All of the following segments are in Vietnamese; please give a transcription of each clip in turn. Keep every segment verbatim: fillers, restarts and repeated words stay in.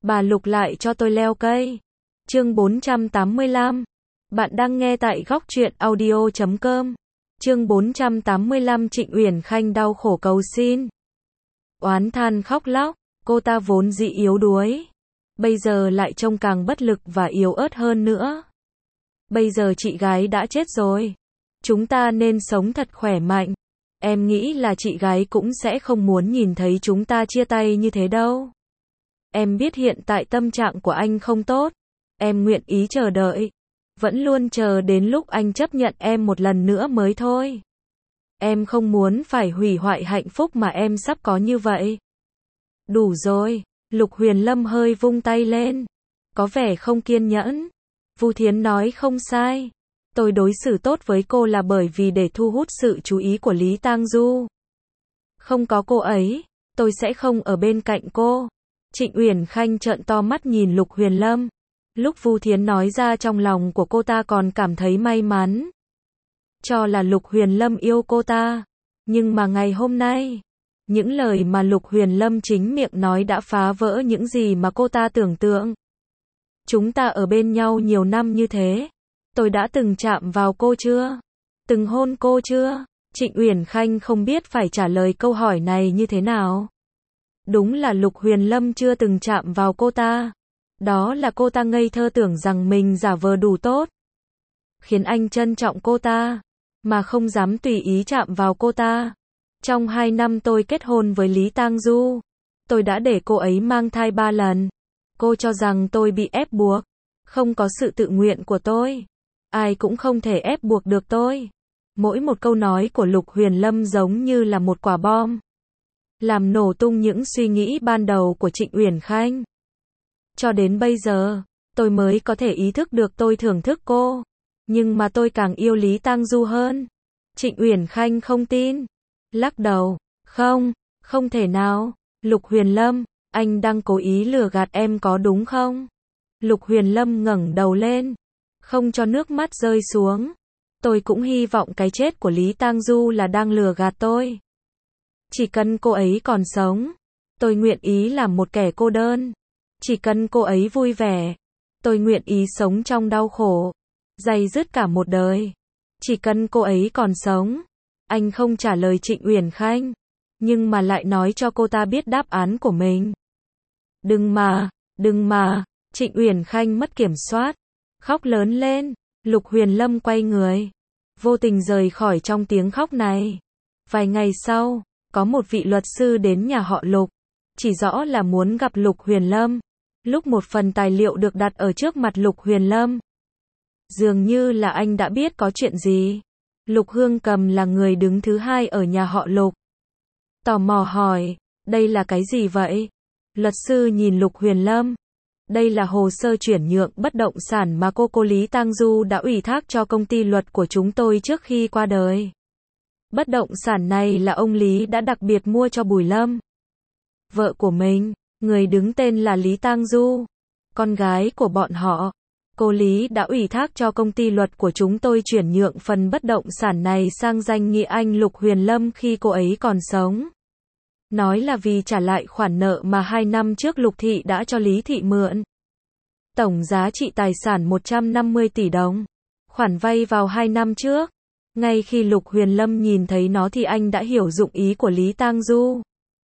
Bà Lục lại cho tôi leo cây. Chương bốn trăm tám mươi lăm. Bạn đang nghe tại góc truyện audio chấm com. Chương bốn trăm tám mươi lăm Trịnh Uyển Khanh đau khổ cầu xin. Oán than khóc lóc, cô ta vốn dĩ yếu đuối, bây giờ lại trông càng bất lực và yếu ớt hơn nữa. Bây giờ chị gái đã chết rồi, chúng ta nên sống thật khỏe mạnh. Em nghĩ là chị gái cũng sẽ không muốn nhìn thấy chúng ta chia tay như thế đâu. Em biết hiện tại tâm trạng của anh không tốt, em nguyện ý chờ đợi, vẫn luôn chờ đến lúc anh chấp nhận em một lần nữa mới thôi. Em không muốn phải hủy hoại hạnh phúc mà em sắp có như vậy. Đủ rồi, Lục Huyền Lâm hơi vung tay lên, có vẻ không kiên nhẫn. Vu Thiến nói không sai, tôi đối xử tốt với cô là bởi vì để thu hút sự chú ý của Lý Tang Du. Không có cô ấy, tôi sẽ không ở bên cạnh cô. Trịnh Uyển Khanh trợn to mắt nhìn Lục Huyền Lâm. Lúc Vu Thiến nói ra trong lòng của cô ta còn cảm thấy may mắn, cho là Lục Huyền Lâm yêu cô ta. Nhưng mà ngày hôm nay, những lời mà Lục Huyền Lâm chính miệng nói đã phá vỡ những gì mà cô ta tưởng tượng. Chúng ta ở bên nhau nhiều năm như thế, tôi đã từng chạm vào cô chưa? Từng hôn cô chưa? Trịnh Uyển Khanh không biết phải trả lời câu hỏi này như thế nào. Đúng là Lục Huyền Lâm chưa từng chạm vào cô ta. Đó là cô ta ngây thơ tưởng rằng mình giả vờ đủ tốt, khiến anh trân trọng cô ta, mà không dám tùy ý chạm vào cô ta. Trong hai năm tôi kết hôn với Lý Tang Du, tôi đã để cô ấy mang thai ba lần. Cô cho rằng tôi bị ép buộc, không có sự tự nguyện của tôi, ai cũng không thể ép buộc được tôi. Mỗi một câu nói của Lục Huyền Lâm giống như là một quả bom, làm nổ tung những suy nghĩ ban đầu của Trịnh Uyển Khanh. Cho đến bây giờ, tôi mới có thể ý thức được tôi thưởng thức cô, nhưng mà tôi càng yêu Lý Tang Du hơn. Trịnh Uyển Khanh không tin, lắc đầu, không, không thể nào. Lục Huyền Lâm, anh đang cố ý lừa gạt em có đúng không? Lục Huyền Lâm ngẩng đầu lên, không cho nước mắt rơi xuống. Tôi cũng hy vọng cái chết của Lý Tang Du là đang lừa gạt tôi. Chỉ cần cô ấy còn sống, tôi nguyện ý làm một kẻ cô đơn. Chỉ cần cô ấy vui vẻ, tôi nguyện ý sống trong đau khổ, day dứt cả một đời. Chỉ cần cô ấy còn sống. Anh không trả lời Trịnh Uyển Khanh, nhưng mà lại nói cho cô ta biết đáp án của mình. Đừng mà, đừng mà. Trịnh Uyển Khanh mất kiểm soát, khóc lớn lên. Lục Huyền Lâm quay người, vô tình rời khỏi trong tiếng khóc này. Vài ngày sau, có một vị luật sư đến nhà họ Lục, chỉ rõ là muốn gặp Lục Huyền Lâm. Lúc một phần tài liệu được đặt ở trước mặt Lục Huyền Lâm, dường như là anh đã biết có chuyện gì. Lục Hương Cầm là người đứng thứ hai ở nhà họ Lục, tò mò hỏi, đây là cái gì vậy? Luật sư nhìn Lục Huyền Lâm, đây là hồ sơ chuyển nhượng bất động sản mà cô cô Lý Tang Du đã ủy thác cho công ty luật của chúng tôi trước khi qua đời. Bất động sản này là ông Lý đã đặc biệt mua cho Bùi Lâm, vợ của mình. Người đứng tên là Lý Tang Du, con gái của bọn họ. Cô Lý đã ủy thác cho công ty luật của chúng tôi chuyển nhượng phần bất động sản này sang danh nghĩa anh Lục Huyền Lâm khi cô ấy còn sống. Nói là vì trả lại khoản nợ mà hai năm trước Lục Thị đã cho Lý Thị mượn. Tổng giá trị tài sản một trăm năm mươi tỷ đồng. Khoản vay vào hai năm trước. Ngay khi Lục Huyền Lâm nhìn thấy nó thì anh đã hiểu dụng ý của Lý Tang Du.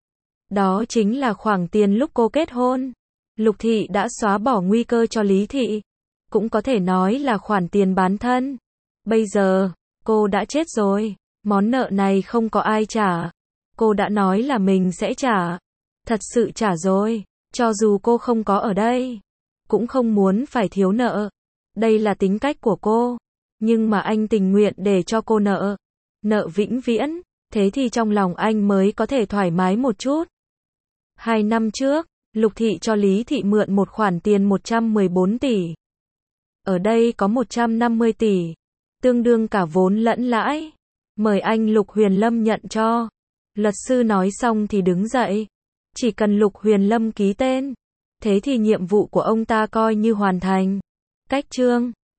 Đó chính là khoản tiền lúc cô kết hôn, Lục Thị đã xóa bỏ nguy cơ cho Lý Thị. Cũng có thể nói là khoản tiền bán thân. Bây giờ, cô đã chết rồi, món nợ này không có ai trả. Cô đã nói là mình sẽ trả. Thật sự trả rồi, cho dù cô không có ở đây, cũng không muốn phải thiếu nợ. Đây là tính cách của cô. Nhưng mà anh tình nguyện để cho cô nợ. Nợ vĩnh viễn, thế thì trong lòng anh mới có thể thoải mái một chút. Hai năm trước, Lục Thị cho Lý Thị mượn một khoản tiền một trăm mười bốn tỷ. Ở đây có một trăm năm mươi tỷ, tương đương cả vốn lẫn lãi. Mời anh Lục Huyền Lâm nhận cho. Luật sư nói xong thì đứng dậy. Chỉ cần Lục Huyền Lâm ký tên, thế thì nhiệm vụ của ông ta coi như hoàn thành. Cách chương